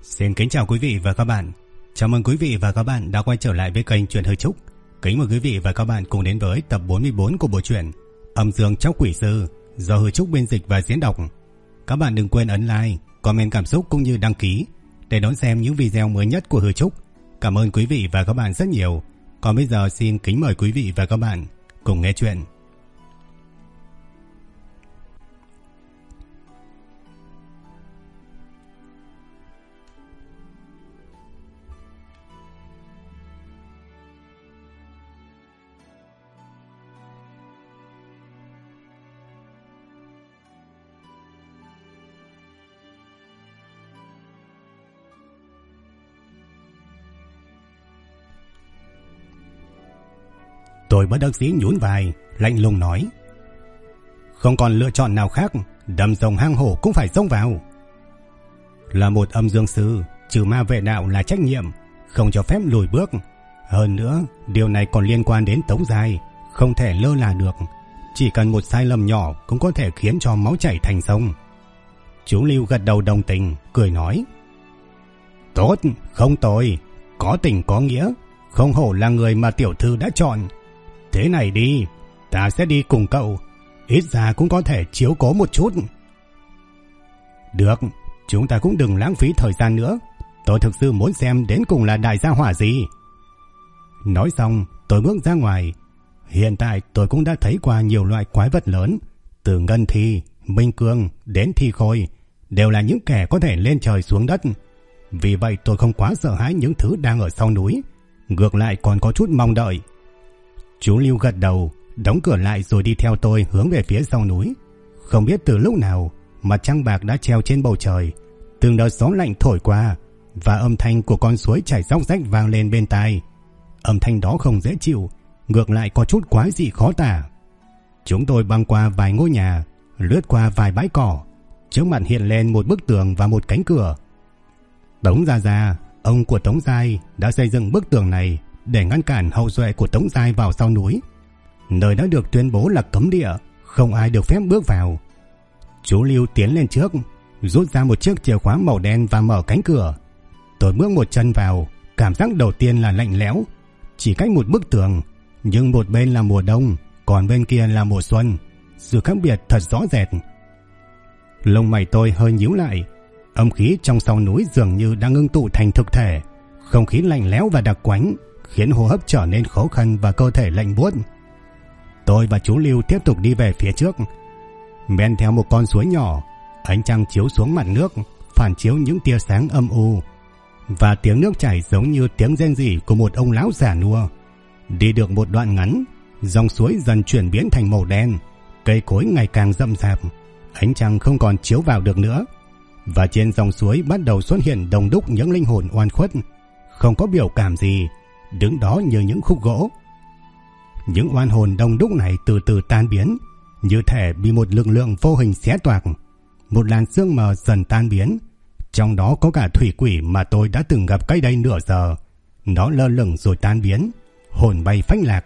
Xin kính chào quý vị và các bạn. Chào mừng quý vị và các bạn đã quay trở lại với kênh Truyện Hơi Trúc. Kính mời quý vị và các bạn cùng đến với tập 44 của bộ truyện Âm Dương Chóc Quỷ Sư do Hơi Trúc biên dịch và diễn đọc. Các bạn đừng quên ấn like, comment cảm xúc cũng như đăng ký để đón xem những video mới nhất của Hơi Trúc. Cảm ơn quý vị và các bạn rất nhiều. Còn bây giờ xin kính mời quý vị và các bạn cùng nghe chuyện. Tôi bất đắc dĩ nhún vai, lạnh lùng nói: không còn lựa chọn nào khác, đầm rồng hang hổ cũng phải xông vào. Là một âm dương sư, trừ ma vệ đạo là trách nhiệm, không cho phép lùi bước. Hơn nữa, điều này còn liên quan đến Tống Giai, không thể lơ là được. Chỉ cần một sai lầm nhỏ cũng có thể khiến cho máu chảy thành sông. Chú Lưu gật đầu đồng tình, cười nói: tốt, không tồi, có tình có nghĩa, không hổ là người mà tiểu thư đã chọn. Thế này đi, ta sẽ đi cùng cậu, ít ra cũng có thể chiếu cố một chút. Được, chúng ta cũng đừng lãng phí thời gian nữa. Tôi thực sự muốn xem đến cùng là đại gia hỏa gì. Nói xong, tôi bước ra ngoài. Hiện tại tôi cũng đã thấy qua nhiều loại quái vật lớn, từ Ngân Thi, Minh Cương đến Thi Khôi, đều là những kẻ có thể lên trời xuống đất. Vì vậy tôi không quá sợ hãi những thứ đang ở sau núi, ngược lại còn có chút mong đợi. Chú Lưu gật đầu, đóng cửa lại rồi đi theo tôi hướng về phía sau núi. Không biết từ lúc nào, mặt trăng bạc đã treo trên bầu trời, từng đợt gió lạnh thổi qua và âm thanh của con suối chảy róc rách vang lên bên tai. Âm thanh đó không dễ chịu, ngược lại có chút quái dị khó tả. Chúng tôi băng qua vài ngôi nhà, lướt qua vài bãi cỏ, trước mặt hiện lên một bức tường và một cánh cửa. Tống Gia, ông của Tống Giai, đã xây dựng bức tường này để ngăn cản hậu duệ của Tống Giai vào sau núi. Nơi đã được tuyên bố là cấm địa, không ai được phép bước vào. Chú Lưu tiến lên trước, rút ra một chiếc chìa khóa màu đen và mở cánh cửa. Tôi bước một chân vào, cảm giác đầu tiên là lạnh lẽo. Chỉ cách một bức tường, nhưng một bên là mùa đông, còn bên kia là mùa xuân. Sự khác biệt thật rõ rệt. Lông mày tôi hơi nhíu lại. Âm khí trong sau núi dường như đang ngưng tụ thành thực thể. Không khí lạnh lẽo và đặc quánh khiến hô hấp trở nên khó khăn và cơ thể lạnh buốt. Tôi và chú Lưu tiếp tục đi về phía trước, men theo một con suối nhỏ. Ánh trăng chiếu xuống mặt nước, phản chiếu những tia sáng âm u, và tiếng nước chảy giống như tiếng rên rỉ của một ông lão già nua. Đi được một đoạn ngắn, dòng suối dần chuyển biến thành màu đen, cây cối ngày càng rậm rạp, ánh trăng không còn chiếu vào được nữa, và trên dòng suối bắt đầu xuất hiện đông đúc những linh hồn oan khuất, không có biểu cảm gì, đứng đó như những khúc gỗ. Những oan hồn đông đúc này từ từ tan biến, như thể bị một lực lượng vô hình xé toạc. Một làn sương mờ dần tan biến, trong đó có cả thủy quỷ mà tôi đã từng gặp cách đây nửa giờ. Nó lơ lửng rồi tan biến, hồn bay phách lạc.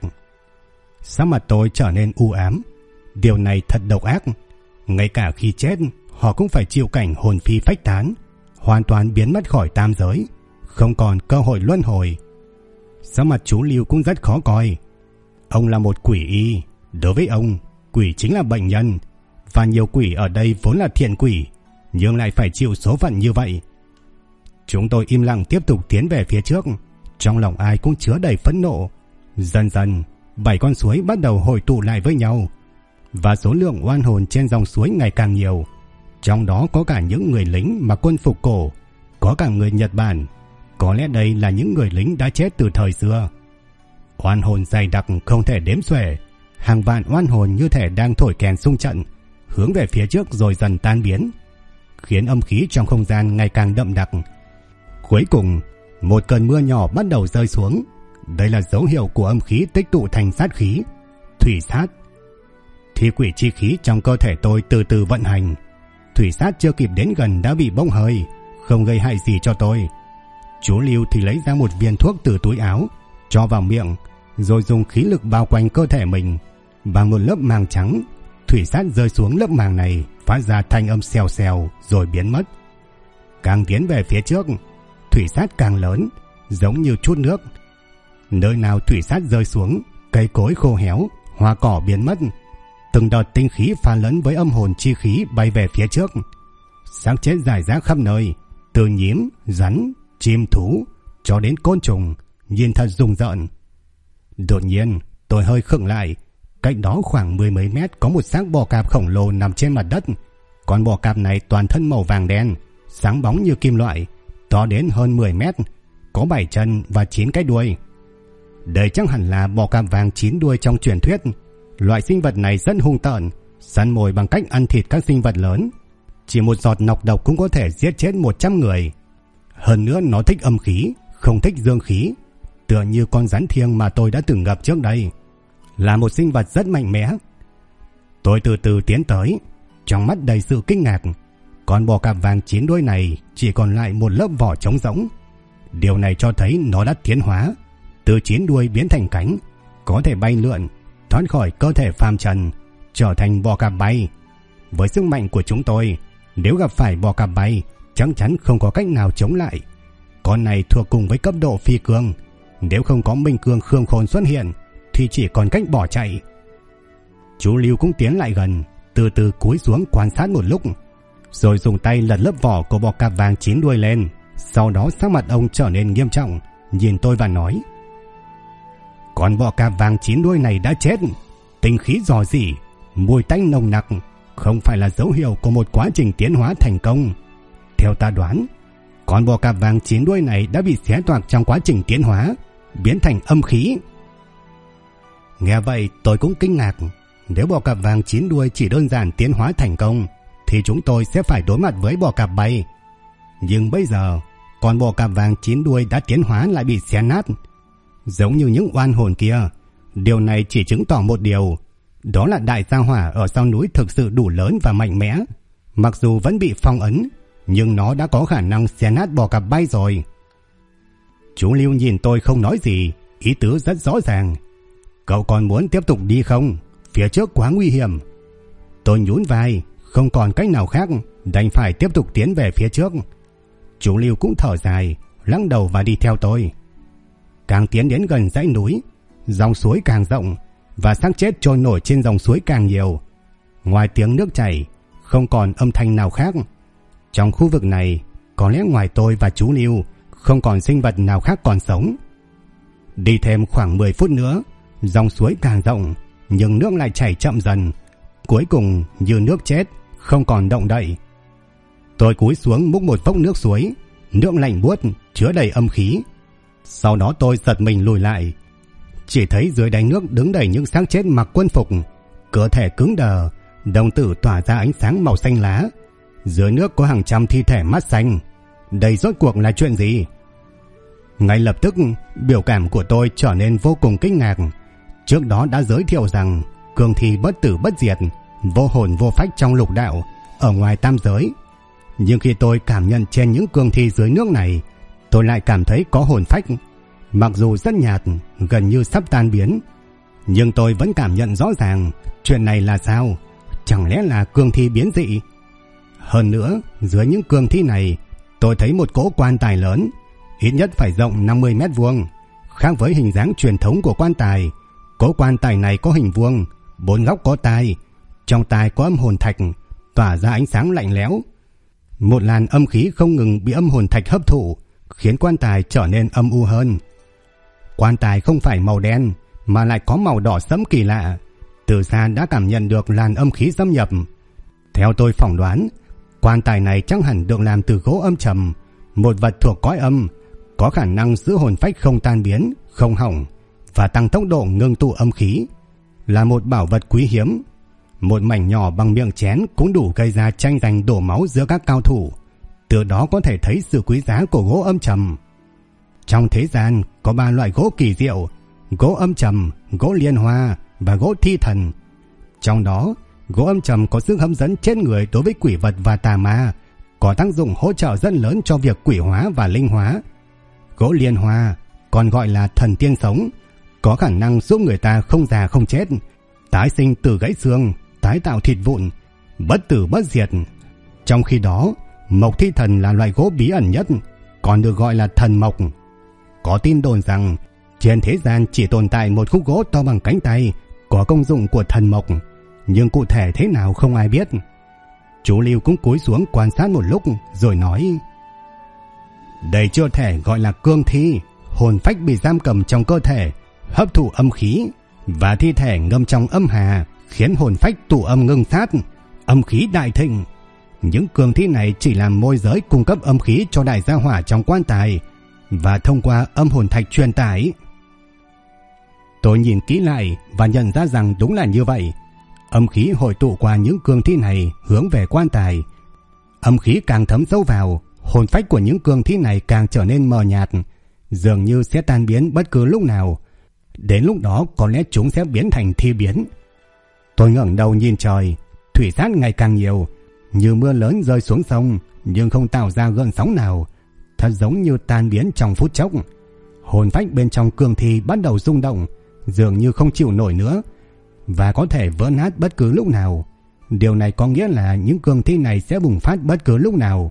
Sắc mặt tôi trở nên u ám. Điều này thật độc ác. Ngay cả khi chết, họ cũng phải chịu cảnh hồn phi phách tán, hoàn toàn biến mất khỏi tam giới, không còn cơ hội luân hồi. Sắc mặt chú Lưu cũng rất khó coi. Ông là một quỷ y, đối với ông, quỷ chính là bệnh nhân, và nhiều quỷ ở đây vốn là thiện quỷ, nhưng lại phải chịu số phận như vậy. Chúng tôi im lặng tiếp tục tiến về phía trước, trong lòng ai cũng chứa đầy phẫn nộ. Dần dần, 7 con suối bắt đầu hội tụ lại với nhau, và số lượng oan hồn trên dòng suối ngày càng nhiều. Trong đó có cả những người lính mặc quân phục cổ, có cả người Nhật Bản. Có lẽ đây là những người lính đã chết từ thời xưa. Oan hồn dày đặc không thể đếm xuể, hàng vạn oan hồn như thể đang thổi kèn xung trận, hướng về phía trước rồi dần tan biến, khiến âm khí trong không gian ngày càng đậm đặc. Cuối cùng, một cơn mưa nhỏ bắt đầu rơi xuống. Đây là dấu hiệu của âm khí tích tụ thành sát khí, thủy sát. Thi quỷ chi khí trong cơ thể tôi từ từ vận hành. Thủy sát chưa kịp đến gần đã bị bốc hơi, không gây hại gì cho tôi. Chú Lưu thì lấy ra một viên thuốc từ túi áo, cho vào miệng, rồi dùng khí lực bao quanh cơ thể mình. Bằng một lớp màng trắng, thủy sát rơi xuống lớp màng này, phát ra thanh âm xèo xèo rồi biến mất. Càng tiến về phía trước, thủy sát càng lớn, giống như chút nước. Nơi nào thủy sát rơi xuống, cây cối khô héo, hoa cỏ biến mất. Từng đợt tinh khí pha lẫn với âm hồn chi khí bay về phía trước. Xác chết rải rác khắp nơi, từ nhím, rắn, chim thú cho đến côn trùng, nhìn thật rùng rợn. Đột nhiên, tôi hơi khựng lại. Cách đó khoảng 10 mấy mét có một xác bò cạp khổng lồ nằm trên mặt đất. Con bò cạp này toàn thân màu vàng đen, sáng bóng như kim loại, to đến hơn 10 mét, có 7 chân và 9 cái đuôi. Đây chắc hẳn là bò cạp vàng 9 đuôi trong truyền thuyết. Loại sinh vật này rất hung tợn, săn mồi bằng cách ăn thịt các sinh vật lớn. Chỉ một giọt nọc độc cũng có thể giết chết 100 người. Hơn nữa nó thích âm khí, không thích dương khí, tựa như con rắn thiêng mà tôi đã từng gặp trước đây. Là một sinh vật rất mạnh mẽ. Tôi từ từ tiến tới, trong mắt đầy sự kinh ngạc. Con bò cạp vàng 9 đuôi này chỉ còn lại một lớp vỏ trống rỗng. Điều này cho thấy nó đã tiến hóa, từ 9 đuôi biến thành cánh, có thể bay lượn, thoát khỏi cơ thể phàm trần, trở thành bò cạp bay. Với sức mạnh của chúng tôi, nếu gặp phải bò cạp bay, chắc chắn không có cách nào chống lại. Con này thuộc cùng với cấp độ phi cương, nếu không có minh cương Khương Khôn xuất hiện thì chỉ còn cách bỏ chạy. Chú Lưu cũng tiến lại gần, từ từ cúi xuống quan sát một lúc, rồi dùng tay lật lớp vỏ của bò cạp vàng 9 đuôi lên. Sau đó sắc mặt ông trở nên nghiêm trọng, nhìn tôi và nói: con bò cạp vàng 9 đuôi này đã chết, tinh khí rò rỉ, mùi tanh nồng nặc, không phải là dấu hiệu của một quá trình tiến hóa thành công. Theo ta đoán, con bò cạp vàng 9 đuôi này đã bị xé toạc trong quá trình tiến hóa, biến thành âm khí. Nghe vậy tôi cũng kinh ngạc. Nếu bò cạp vàng 9 đuôi chỉ đơn giản tiến hóa thành công thì chúng tôi sẽ phải đối mặt với bò cạp bay. Nhưng bây giờ con bò cạp vàng 9 đuôi đã tiến hóa lại bị xé nát, giống như những oan hồn kia. Điều này chỉ chứng tỏ một điều, đó là đại gia hỏa ở sau núi thực sự đủ lớn và mạnh mẽ. Mặc dù vẫn bị phong ấn, nhưng nó đã có khả năng xé nát bò cạp bay rồi. Chú Lưu nhìn tôi không nói gì, ý tứ rất rõ ràng: cậu còn muốn tiếp tục đi không? Phía trước quá nguy hiểm. Tôi nhún vai, không còn cách nào khác, đành phải tiếp tục tiến về phía trước. Chú Lưu cũng thở dài, lắc đầu và đi theo tôi. Càng tiến đến gần dãy núi, dòng suối càng rộng và xác chết trôi nổi trên dòng suối càng nhiều. Ngoài tiếng nước chảy, không còn âm thanh nào khác. Trong khu vực này, có lẽ ngoài tôi và chú Lưu, không còn sinh vật nào khác còn sống. Đi thêm khoảng 10 phút nữa, dòng suối càng rộng, nhưng nước lại chảy chậm dần, cuối cùng như nước chết, không còn động đậy. Tôi cúi xuống múc một vốc nước suối, nước lạnh buốt, chứa đầy âm khí. Sau đó tôi giật mình lùi lại, chỉ thấy dưới đáy nước đứng đầy những xác chết mặc quân phục, cơ thể cứng đờ, đồng tử tỏa ra ánh sáng màu xanh lá. Dưới nước có hàng trăm thi thể mắt xanh. Đây rốt cuộc là chuyện gì? Ngay lập tức, biểu cảm của tôi trở nên vô cùng kinh ngạc. Trước đó đã giới thiệu rằng cương thi bất tử bất diệt, vô hồn vô phách trong lục đạo, ở ngoài tam giới. Nhưng khi tôi cảm nhận trên những cương thi dưới nước này, tôi lại cảm thấy có hồn phách. Mặc dù rất nhạt, gần như sắp tan biến, nhưng tôi vẫn cảm nhận rõ ràng. Chuyện này là sao? Chẳng lẽ là cương thi biến dị? Hơn nữa, dưới những cương thi này, tôi thấy một cỗ quan tài lớn, ít nhất phải rộng 50 mét vuông. Khác với hình dáng truyền thống của quan tài, cỗ quan tài này có hình vuông, 4 góc có tai, trong tai có âm hồn thạch tỏa ra ánh sáng lạnh lẽo. Một làn âm khí không ngừng bị âm hồn thạch hấp thụ, khiến quan tài trở nên âm u hơn. Quan tài không phải màu đen mà lại có màu đỏ sẫm kỳ lạ, từ xa đã cảm nhận được làn âm khí xâm nhập. Theo tôi phỏng đoán, quan tài này chắc hẳn được làm từ gỗ âm trầm, một vật thuộc cõi âm, có khả năng giữ hồn phách không tan biến, không hỏng và tăng tốc độ ngưng tụ âm khí, là một bảo vật quý hiếm. Một mảnh nhỏ bằng miệng chén cũng đủ gây ra tranh giành đổ máu giữa các cao thủ, từ đó có thể thấy sự quý giá của gỗ âm trầm. Trong thế gian có 3 loại gỗ kỳ diệu: gỗ âm trầm, gỗ liên hoa và gỗ thi thần. Trong đó, gỗ âm trầm có sức hấp dẫn chết người đối với quỷ vật và tà ma, có tác dụng hỗ trợ rất lớn cho việc quỷ hóa và linh hóa. Gỗ liên hoa, còn gọi là thần tiên sống, có khả năng giúp người ta không già không chết, tái sinh từ gãy xương, tái tạo thịt vụn, bất tử bất diệt. Trong khi đó, mộc thi thần là loại gỗ bí ẩn nhất, còn được gọi là thần mộc. Có tin đồn rằng trên thế gian chỉ tồn tại một khúc gỗ to bằng cánh tay có công dụng của thần mộc, nhưng cụ thể thế nào không ai biết. Chú Lưu cũng cúi xuống quan sát một lúc rồi nói: đây chưa thể gọi là cương thi. Hồn phách bị giam cầm trong cơ thể, hấp thụ âm khí, và thi thể ngâm trong âm hà, khiến hồn phách tụ âm ngưng sát, âm khí đại thịnh. Những cương thi này chỉ làm môi giới cung cấp âm khí cho đại gia hỏa trong quan tài, và thông qua âm hồn thạch truyền tải. Tôi nhìn kỹ lại và nhận ra rằng đúng là như vậy. Âm khí hội tụ qua những cương thi này hướng về quan tài. Âm khí càng thấm sâu vào, hồn phách của những cương thi này càng trở nên mờ nhạt, dường như sẽ tan biến bất cứ lúc nào. Đến lúc đó có lẽ chúng sẽ biến thành thi biến. Tôi ngẩng đầu nhìn trời, thủy sát ngày càng nhiều, như mưa lớn rơi xuống sông, nhưng không tạo ra gợn sóng nào, thật giống như tan biến trong phút chốc. Hồn phách bên trong cương thi bắt đầu rung động, dường như không chịu nổi nữa, và có thể vỡ nát bất cứ lúc nào. Điều này có nghĩa là những cương thi này sẽ bùng phát bất cứ lúc nào.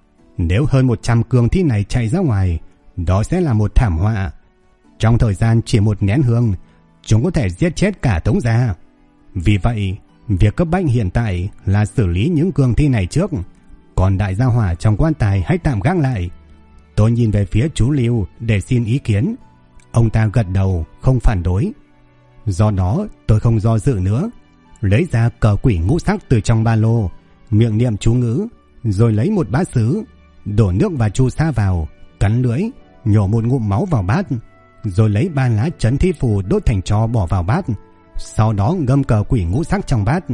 Nếu hơn 100 cương thi này chạy ra ngoài, đó sẽ là một thảm họa. Trong thời gian chỉ một nén hương, chúng có thể giết chết cả Tống gia. Vì vậy, việc cấp bách hiện tại là xử lý những cương thi này trước, còn đại gia hỏa trong quan tài hãy tạm gác lại. Tôi nhìn về phía chú Lưu để xin ý kiến. Ông ta gật đầu không phản đối. Do đó tôi không do dự nữa, lấy ra cờ quỷ ngũ sắc từ trong ba lô, miệng niệm chú ngữ, rồi lấy một bát sứ, đổ nước và chu sa vào, cắn lưỡi, nhổ một ngụm máu vào bát, rồi lấy 3 lá trấn thi phù đốt thành tro bỏ vào bát, sau đó ngâm cờ quỷ ngũ sắc trong bát.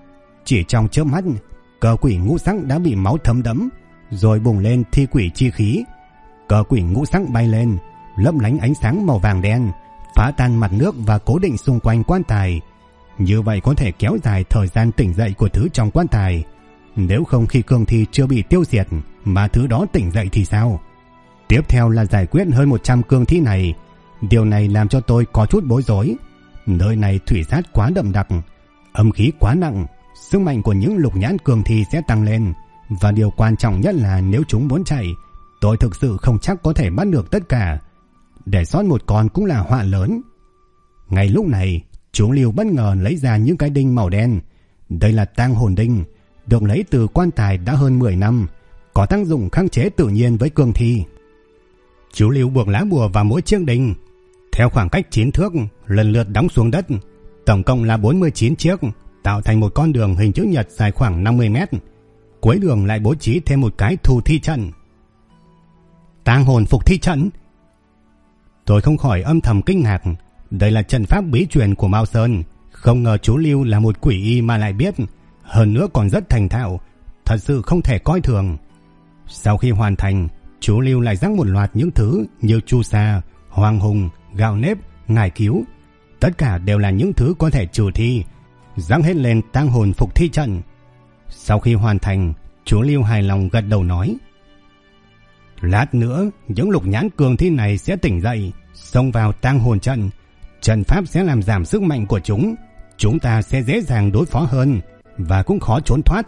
Chỉ trong chớp mắt, cờ quỷ ngũ sắc đã bị máu thấm đẫm, rồi bùng lên thi quỷ chi khí. Cờ quỷ ngũ sắc bay lên, lấp lánh ánh sáng màu vàng đen, phá tan mặt nước và cố định xung quanh quan tài. Như vậy có thể kéo dài thời gian tỉnh dậy của thứ trong quan tài. Nếu không, khi cương thi chưa bị tiêu diệt mà thứ đó tỉnh dậy thì sao? Tiếp theo là giải quyết hơn 100 cương thi này. Điều này làm cho tôi có chút bối rối. Nơi này thủy sát quá đậm đặc, âm khí quá nặng, sức mạnh của những lục nhãn cương thi sẽ tăng lên, và điều quan trọng nhất là nếu chúng muốn chạy, tôi thực sự không chắc có thể bắt được tất cả. Để sót một con cũng là họa lớn. Ngay lúc này, chú Lưu bất ngờ lấy ra những cái đinh màu đen. Đây là tang hồn đinh, được lấy từ quan tài đã hơn 10 năm, có tác dụng kháng chế tự nhiên với cương thi. Chú Lưu buộc lá bùa vào mỗi chiếc đinh, theo khoảng cách 9 thước, lần lượt đóng xuống đất. Tổng cộng là 49 chiếc, tạo thành một con đường hình chữ nhật dài khoảng 50 mét. Cuối đường lại bố trí thêm một cái thù thi trận. Tang hồn phục thi trận. Tôi không khỏi âm thầm kinh ngạc. Đây là trận pháp bí truyền của Mao Sơn. Không ngờ chú Lưu là một quỷ y mà lại biết, hơn nữa còn rất thành thạo, thật sự không thể coi thường. Sau khi hoàn thành, chú Lưu lại rắc một loạt những thứ như chu sa, hoàng hùng, gạo nếp, ngải cứu. Tất cả đều là những thứ có thể trừ thi, rắc hết lên tang hồn phục thi trận. Sau khi hoàn thành, chú Lưu hài lòng gật đầu nói: lát nữa những lục nhãn cương thi này sẽ tỉnh dậy, xông vào tang hồn trận. Trận pháp sẽ làm giảm sức mạnh của chúng, chúng ta sẽ dễ dàng đối phó hơn, và cũng khó trốn thoát.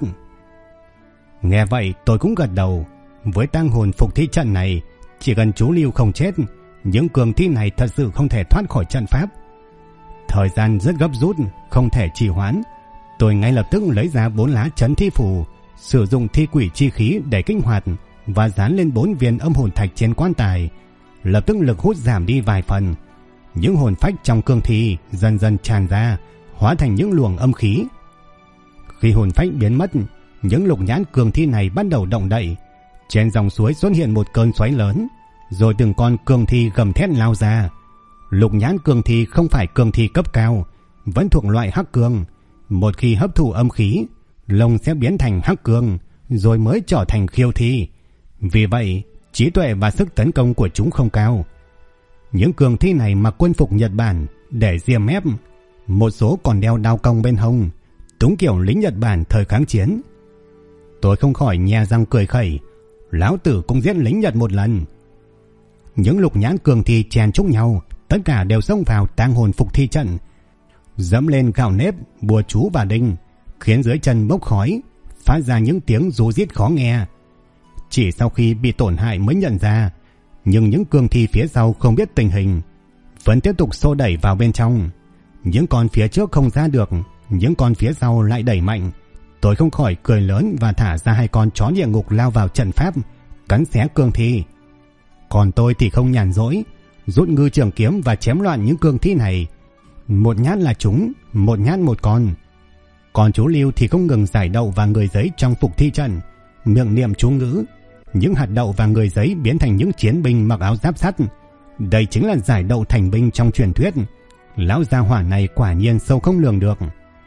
Nghe vậy tôi cũng gật đầu. Với tang hồn phục thi trận này, chỉ cần chú Lưu không chết, những cương thi này thật sự không thể thoát khỏi trận pháp. Thời gian rất gấp rút, không thể trì hoãn. Tôi ngay lập tức lấy ra 4 lá trấn thi phù, sử dụng thi quỷ chi khí để kích hoạt và dán lên 4 viên âm hồn thạch trên quan tài. Lập tức lực hút giảm đi vài phần. Những hồn phách trong cương thi dần dần tràn ra, hóa thành những luồng âm khí. Khi hồn phách biến mất, những lục nhãn cương thi này bắt đầu động đậy. Trên dòng suối xuất hiện một cơn xoáy lớn, rồi từng con cương thi gầm thét lao ra. Lục nhãn cương thi không phải cương thi cấp cao, vẫn thuộc loại hắc cương. Một khi hấp thụ âm khí, lông sẽ biến thành hắc cương, rồi mới trở thành khiêu thi. Vì vậy, trí tuệ và sức tấn công của chúng không cao. Những cương thi này mặc quân phục Nhật Bản để ria mép, một số còn đeo đao cong bên hông, đúng kiểu lính Nhật Bản thời kháng chiến. Tôi không khỏi nhe răng cười khẩy, lão tử cũng giết lính Nhật một lần. Những lục nhãn cương thi chen chúc nhau, tất cả đều xông vào tang hồn phục thi trận, dẫm lên gạo nếp, bùa chú và đinh, khiến dưới chân bốc khói, phát ra những tiếng rú rít khó nghe. chỉ sau khi bị tổn hại mới nhận ra, nhưng những cương thi phía sau không biết tình hình, vẫn tiếp tục xô đẩy vào bên trong. Những con phía trước không ra được, những con phía sau lại đẩy mạnh. Tôi không khỏi cười lớn và thả ra 2 con chó địa ngục lao vào trận pháp, cắn xé cương thi. Còn tôi thì không nhàn rỗi, rút ngư trường kiếm và chém loạn những cương thi này. Một nhát là trúng, một nhát một con. Còn chú Lưu thì không ngừng giải đậu và người giấy trong phục thi trận, miệng niệm chú ngữ. Những hạt đậu và người giấy biến thành những chiến binh mặc áo giáp sắt. Đây chính là giải đậu thành binh trong truyền thuyết. Lão gia hỏa này quả nhiên sâu không lường được.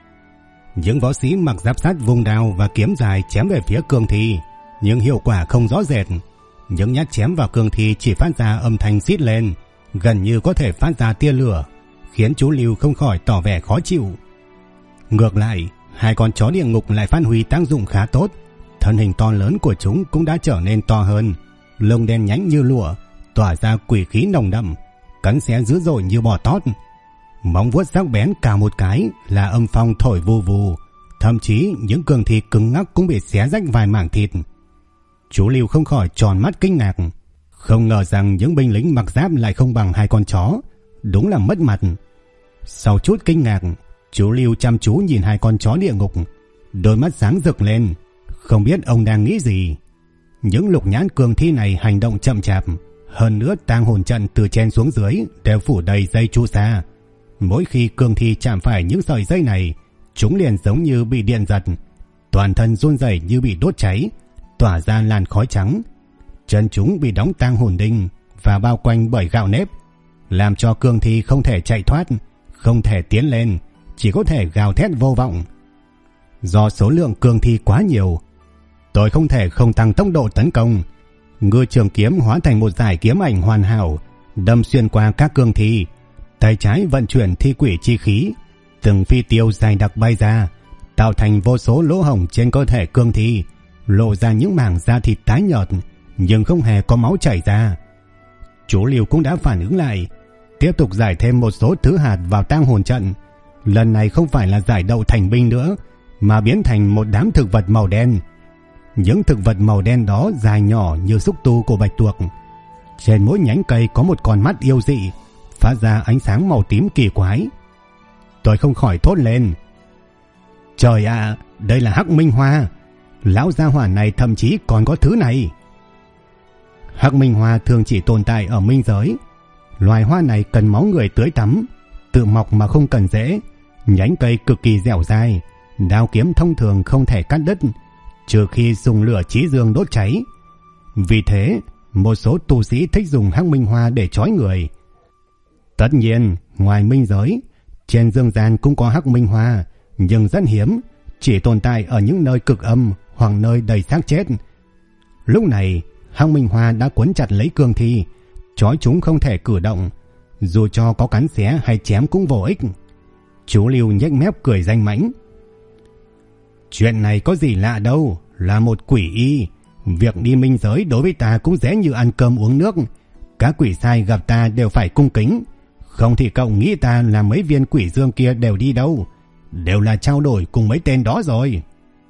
Những võ sĩ mặc giáp sắt vung đao và kiếm dài chém về phía cương thi, nhưng hiệu quả không rõ rệt. Những nhát chém vào cương thi chỉ phát ra âm thanh rít lên, gần như có thể phát ra tia lửa, khiến chú Lưu không khỏi tỏ vẻ khó chịu. Ngược lại, 2 con chó địa ngục lại phát huy tác dụng khá tốt. Thân hình to lớn của chúng cũng đã trở nên to hơn, lông đen nhánh như lụa, tỏa ra quỷ khí nồng đậm, cắn xé dữ dội như bò tót. Móng vuốt sắc bén cào một cái là âm phong thổi vù vù, thậm chí những cương thi cứng ngắc cũng bị xé rách vài mảng thịt. Chú Lưu không khỏi tròn mắt kinh ngạc, không ngờ rằng những binh lính mặc giáp lại không bằng 2 con chó, đúng là mất mặt. Sau chút kinh ngạc, chú Lưu chăm chú nhìn 2 con chó địa ngục, đôi mắt sáng rực lên, không biết ông đang nghĩ gì. Những lục nhãn cương thi này hành động chậm chạp, hơn nữa tang hồn trận từ trên xuống dưới đều phủ đầy dây chu sa. Mỗi khi cương thi chạm phải những sợi dây này, chúng liền giống như bị điện giật, toàn thân run rẩy như bị đốt cháy, tỏa ra làn khói trắng. Chân chúng bị đóng tang hồn đinh và bao quanh bởi gạo nếp, làm cho cương thi không thể chạy thoát, không thể tiến lên, chỉ có thể gào thét vô vọng. Do số lượng cương thi quá nhiều, tôi không thể không tăng tốc độ tấn công. Ngư trường kiếm hóa thành một dải kiếm ảnh hoàn hảo, đâm xuyên qua các cương thi. Tay trái vận chuyển thi quỷ chi khí, từng phi tiêu dài đặc bay ra, tạo thành vô số lỗ hổng trên cơ thể cương thi, lộ ra những mảng da thịt tái nhợt, nhưng không hề có máu chảy ra. Chú Liêu cũng đã phản ứng lại, tiếp tục giải thêm một số thứ hạt vào tang hồn trận. Lần này không phải là giải đậu thành binh nữa, mà biến thành một đám thực vật màu đen. Những thực vật màu đen đó dài nhỏ như xúc tu của bạch tuộc. Trên mỗi nhánh cây có một con mắt yêu dị, phát ra ánh sáng màu tím kỳ quái. Tôi không khỏi thốt lên: trời ạ, đây là Hắc Minh Hoa. Lão gia hỏa này thậm chí còn có thứ này. Hắc Minh Hoa thường chỉ tồn tại ở minh giới. Loài hoa này cần máu người tưới tắm, tự mọc mà không cần rễ, nhánh cây cực kỳ dẻo dai, đao kiếm thông thường không thể cắt đứt, trừ khi dùng lửa chí dương đốt cháy. Vì thế, một số tu sĩ thích dùng Hắc Minh Hoa để trói người. Tất nhiên, ngoài minh giới, trên dương gian cũng có Hắc Minh Hoa, nhưng rất hiếm, chỉ tồn tại ở những nơi cực âm hoặc nơi đầy xác chết. Lúc này, Hắc Minh Hoa đã quấn chặt lấy cương thi, trói chúng không thể cử động, dù cho có cắn xé hay chém cũng vô ích. Chú Lưu nhếch mép cười danh mãnh: chuyện này có gì lạ đâu, là một quỷ y. Việc đi minh giới đối với ta cũng dễ như ăn cơm uống nước. Các quỷ sai gặp ta đều phải cung kính. Không thì cậu nghĩ ta là mấy viên quỷ dương kia đều đi đâu, đều là trao đổi cùng mấy tên đó rồi.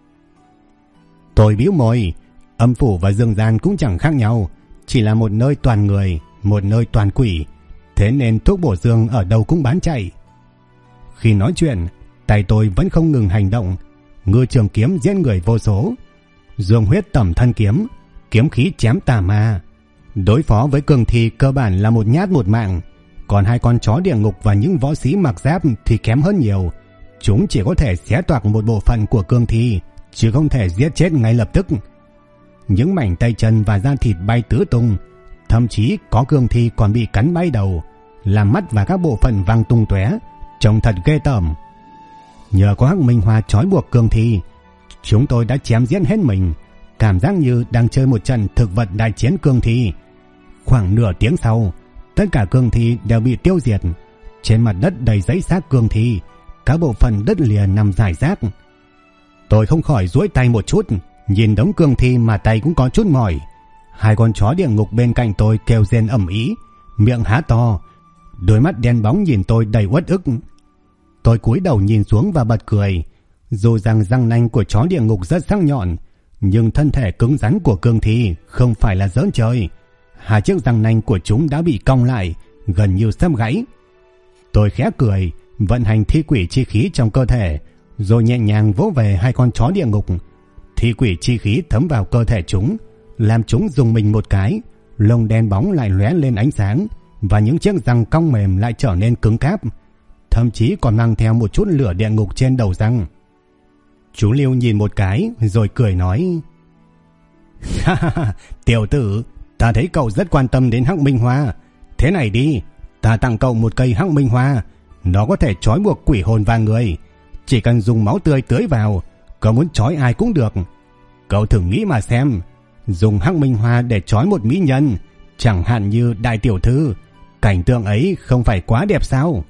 Tôi bĩu môi, âm phủ và dương gian cũng chẳng khác nhau, chỉ là một nơi toàn người, một nơi toàn quỷ, thế nên thuốc bổ dương ở đâu cũng bán chạy. Khi nói chuyện, tay tôi vẫn không ngừng hành động, ngư trường kiếm giết người vô số, dương huyết tẩm thân kiếm, kiếm khí chém tà ma. Đối phó với cương thi cơ bản là một nhát một mạng, còn 2 con chó địa ngục và những võ sĩ mặc giáp thì kém hơn nhiều. Chúng chỉ có thể xé toạc một bộ phận của cương thi, chứ không thể giết chết ngay lập tức. Những mảnh tay chân và da thịt bay tứ tung, thậm chí có cương thi còn bị cắn bay đầu, làm mắt và các bộ phận văng tung tóe, trông thật ghê tởm. Nhờ có Hắc Minh Hoa trói buộc cương thi, chúng tôi đã chém giết hết mình, cảm giác như đang chơi một trận thực vật đại chiến cương thi. Khoảng nửa tiếng sau, tất cả cương thi đều bị tiêu diệt. Trên mặt đất đầy giấy xác cương thi, các bộ phận đất lìa nằm rải rác. Tôi không khỏi duỗi tay một chút, nhìn đống cương thi mà tay cũng có chút mỏi. 2 con chó địa ngục bên cạnh tôi kêu rên ầm ĩ, miệng há to, đôi mắt đen bóng nhìn tôi đầy uất ức. Tôi cúi đầu nhìn xuống và bật cười. Dù rằng răng nanh của chó địa ngục rất sắc nhọn, nhưng thân thể cứng rắn của cương thi không phải là giỡn chơi. Hai chiếc răng nanh của chúng đã bị cong lại, gần như sắp gãy. Tôi khẽ cười, vận hành thi quỷ chi khí trong cơ thể, rồi nhẹ nhàng vỗ về hai con chó địa ngục. Thi quỷ chi khí thấm vào cơ thể chúng, làm chúng rùng mình một cái, lông đen bóng lại lóe lên ánh sáng, và những chiếc răng cong mềm lại trở nên cứng cáp, thậm chí còn mang theo một chút lửa địa ngục trên đầu răng. Chú Lưu nhìn một cái rồi cười nói: Ha ha ha, tiểu tử, ta thấy cậu rất quan tâm đến Hắc Minh Hoa. Thế này đi, ta tặng cậu một cây Hắc Minh Hoa, nó có thể trói buộc quỷ hồn và người, chỉ cần dùng máu tươi tưới vào, cậu muốn trói ai cũng được. Cậu thử nghĩ mà xem, dùng Hắc Minh Hoa để trói một mỹ nhân, chẳng hạn như đại tiểu thư, cảnh tượng ấy không phải quá đẹp sao?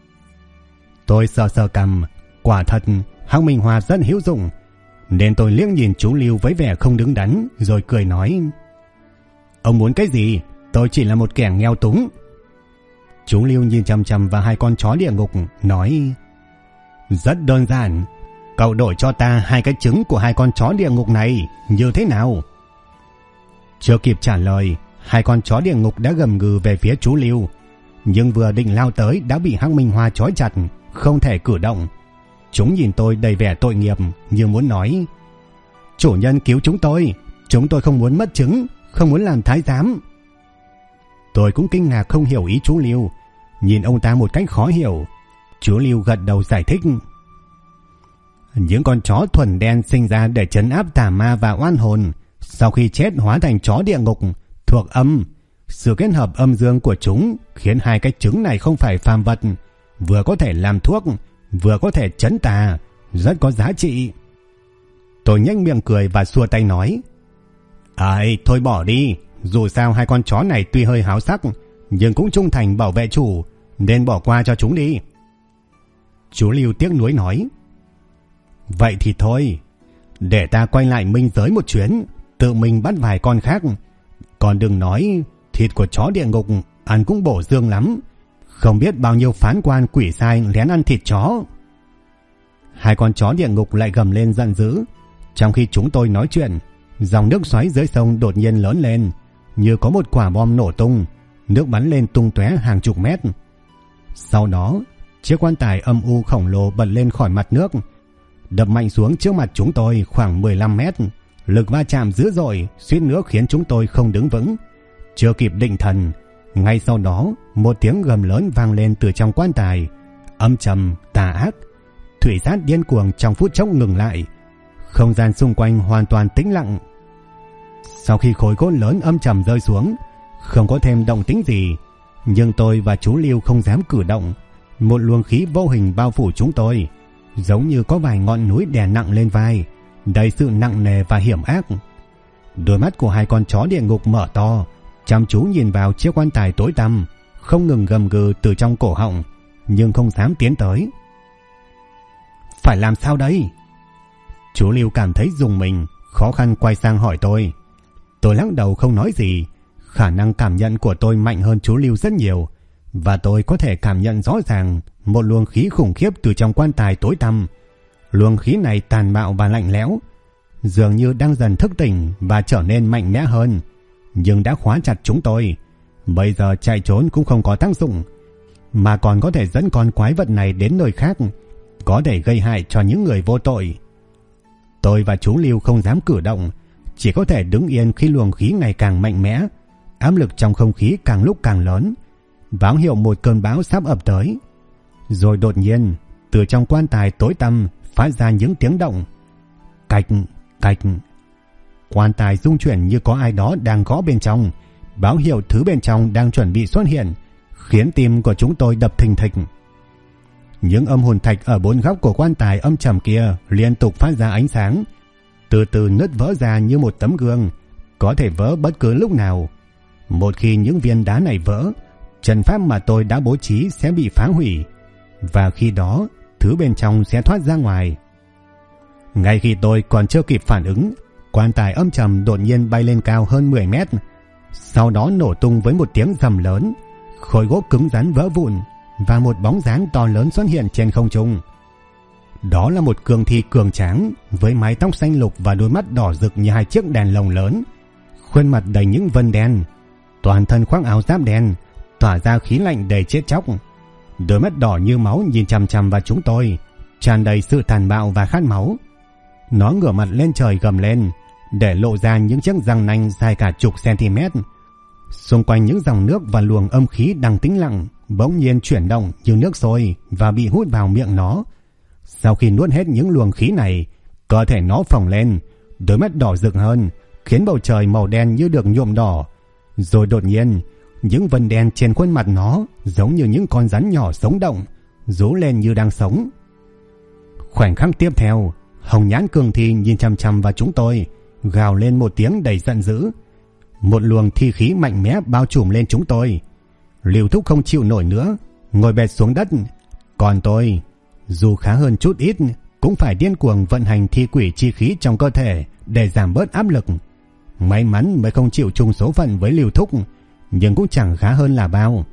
Tôi sờ sờ cằm, quả thật Hắc Minh Hoa rất hữu dụng, nên tôi liếc nhìn chú Lưu với vẻ không đứng đắn, rồi cười nói: Ông muốn cái gì? Tôi chỉ là một kẻ nghèo túng. Chú Lưu nhìn chằm chằm vào hai con chó địa ngục, nói: Rất đơn giản, cậu đổi cho ta hai cái trứng của hai con chó địa ngục này, như thế nào? Chưa kịp trả lời, hai con chó địa ngục đã gầm gừ về phía chú Lưu, nhưng vừa định lao tới đã bị Hắc Minh Hoa trói chặt, không thể cử động. Chúng nhìn tôi đầy vẻ tội nghiệp, như muốn nói: Chủ nhân cứu chúng tôi không muốn mất trứng, không muốn làm thái giám. Tôi cũng kinh ngạc không hiểu ý chú Lưu, nhìn ông ta một cách khó hiểu. Chú Lưu gật đầu giải thích: Những con chó thuần đen sinh ra để trấn áp tà ma và oan hồn, sau khi chết hóa thành chó địa ngục, thuộc âm. Sự kết hợp âm dương của chúng khiến hai cái trứng này không phải phàm vật, vừa có thể làm thuốc, vừa có thể trấn tà, rất có giá trị. Tôi nhếch miệng cười và xua tay nói: Ai, thôi bỏ đi, dù sao hai con chó này tuy hơi háo sắc, nhưng cũng trung thành bảo vệ chủ, nên bỏ qua cho chúng đi. Chú Lưu tiếc nuối nói: Vậy thì thôi, để ta quay lại minh giới một chuyến, tự mình bắt vài con khác. Còn đừng nói, thịt của chó địa ngục ăn cũng bổ dương lắm, không biết bao nhiêu phán quan quỷ sai lén ăn thịt chó. Hai con chó địa ngục lại gầm lên giận dữ. Trong khi chúng tôi nói chuyện, dòng nước xoáy dưới sông đột nhiên lớn lên, như có một quả bom nổ tung, nước bắn lên tung tóe hàng chục mét. Sau đó, chiếc quan tài âm u khổng lồ bật lên khỏi mặt nước, đập mạnh xuống trước mặt chúng tôi khoảng 15 mét. Lực va chạm dữ dội, suýt nữa khiến chúng tôi không đứng vững. Chưa kịp định thần, ngay sau đó một tiếng gầm lớn vang lên từ trong quan tài, âm trầm tà ác. Thủy sát điên cuồng trong phút chốc ngừng lại, không gian xung quanh hoàn toàn tĩnh lặng. Sau khi khối gỗ lớn âm trầm rơi xuống, không có thêm động tĩnh gì, nhưng tôi và chú Lưu không dám cử động. Một luồng khí vô hình bao phủ chúng tôi, giống như có vài ngọn núi đè nặng lên vai, đầy sự nặng nề và hiểm ác. Đôi mắt của hai con chó địa ngục mở to, chăm chú nhìn vào chiếc quan tài tối tăm, không ngừng gầm gừ từ trong cổ họng, nhưng không dám tiến tới. Phải làm sao đây? Chú Lưu cảm thấy rùng mình, khó khăn quay sang hỏi tôi. Tôi lắc đầu không nói gì. Khả năng cảm nhận của tôi mạnh hơn chú Lưu rất nhiều, và tôi có thể cảm nhận rõ ràng một luồng khí khủng khiếp từ trong quan tài tối tăm. Luồng khí này tàn bạo và lạnh lẽo, dường như đang dần thức tỉnh và trở nên mạnh mẽ hơn, nhưng đã khóa chặt chúng tôi. Bây giờ chạy trốn cũng không có tác dụng, mà còn có thể dẫn con quái vật này đến nơi khác, có thể gây hại cho những người vô tội. Tôi và chú Lưu không dám cử động, chỉ có thể đứng yên khi luồng khí ngày càng mạnh mẽ. Áp lực trong không khí càng lúc càng lớn, báo hiệu một cơn bão sắp ập tới. Rồi đột nhiên, từ trong quan tài tối tăm phát ra những tiếng động. Cạch, cạch. Quan tài rung chuyển như có ai đó đang gõ bên trong, báo hiệu thứ bên trong đang chuẩn bị xuất hiện, khiến tim của chúng tôi đập thình thịch. Những âm hồn thạch ở bốn góc của quan tài âm trầm kia liên tục phát ra ánh sáng, từ từ nứt vỡ ra như một tấm gương, có thể vỡ bất cứ lúc nào. Một khi những viên đá này vỡ, trận pháp mà tôi đã bố trí sẽ bị phá hủy, và khi đó thứ bên trong sẽ thoát ra ngoài. Ngay khi tôi còn chưa kịp phản ứng, quan tài âm trầm đột nhiên bay lên cao hơn 10 mét, sau đó nổ tung với một tiếng rầm lớn, khối gỗ cứng rắn vỡ vụn và một bóng dáng to lớn xuất hiện trên không trung. Đó là một cương thi cường tráng với mái tóc xanh lục và đôi mắt đỏ rực như hai chiếc đèn lồng lớn, khuôn mặt đầy những vân đen, toàn thân khoác áo giáp đen, tỏa ra khí lạnh đầy chết chóc. Đôi mắt đỏ như máu nhìn chằm chằm vào chúng tôi, tràn đầy sự tàn bạo và khát máu. Nó ngửa mặt lên trời gầm lên, để lộ ra những chiếc răng nanh dài cả chục cm. Xung quanh những dòng nước và luồng âm khí đang tĩnh lặng bỗng nhiên chuyển động như nước sôi và bị hút vào miệng nó. Sau khi nuốt hết những luồng khí này, cơ thể nó phồng lên, đôi mắt đỏ rực hơn, khiến bầu trời màu đen như được nhuộm đỏ. Rồi đột nhiên, những vân đen trên khuôn mặt nó giống như những con rắn nhỏ sống động, rú lên như đang sống. Khoảnh khắc tiếp theo, hồng nhãn cương thi nhìn chằm chằm vào chúng tôi, gào lên một tiếng đầy giận dữ. Một luồng thi khí mạnh mẽ bao trùm lên chúng tôi. Lưu Thúc không chịu nổi nữa, ngồi bệt xuống đất. Còn tôi, dù khá hơn chút ít, cũng phải điên cuồng vận hành thi quỷ chi khí trong cơ thể để giảm bớt áp lực. May mắn mới không chịu chung số phận với Lưu Thúc, nhưng cũng chẳng khá hơn là bao.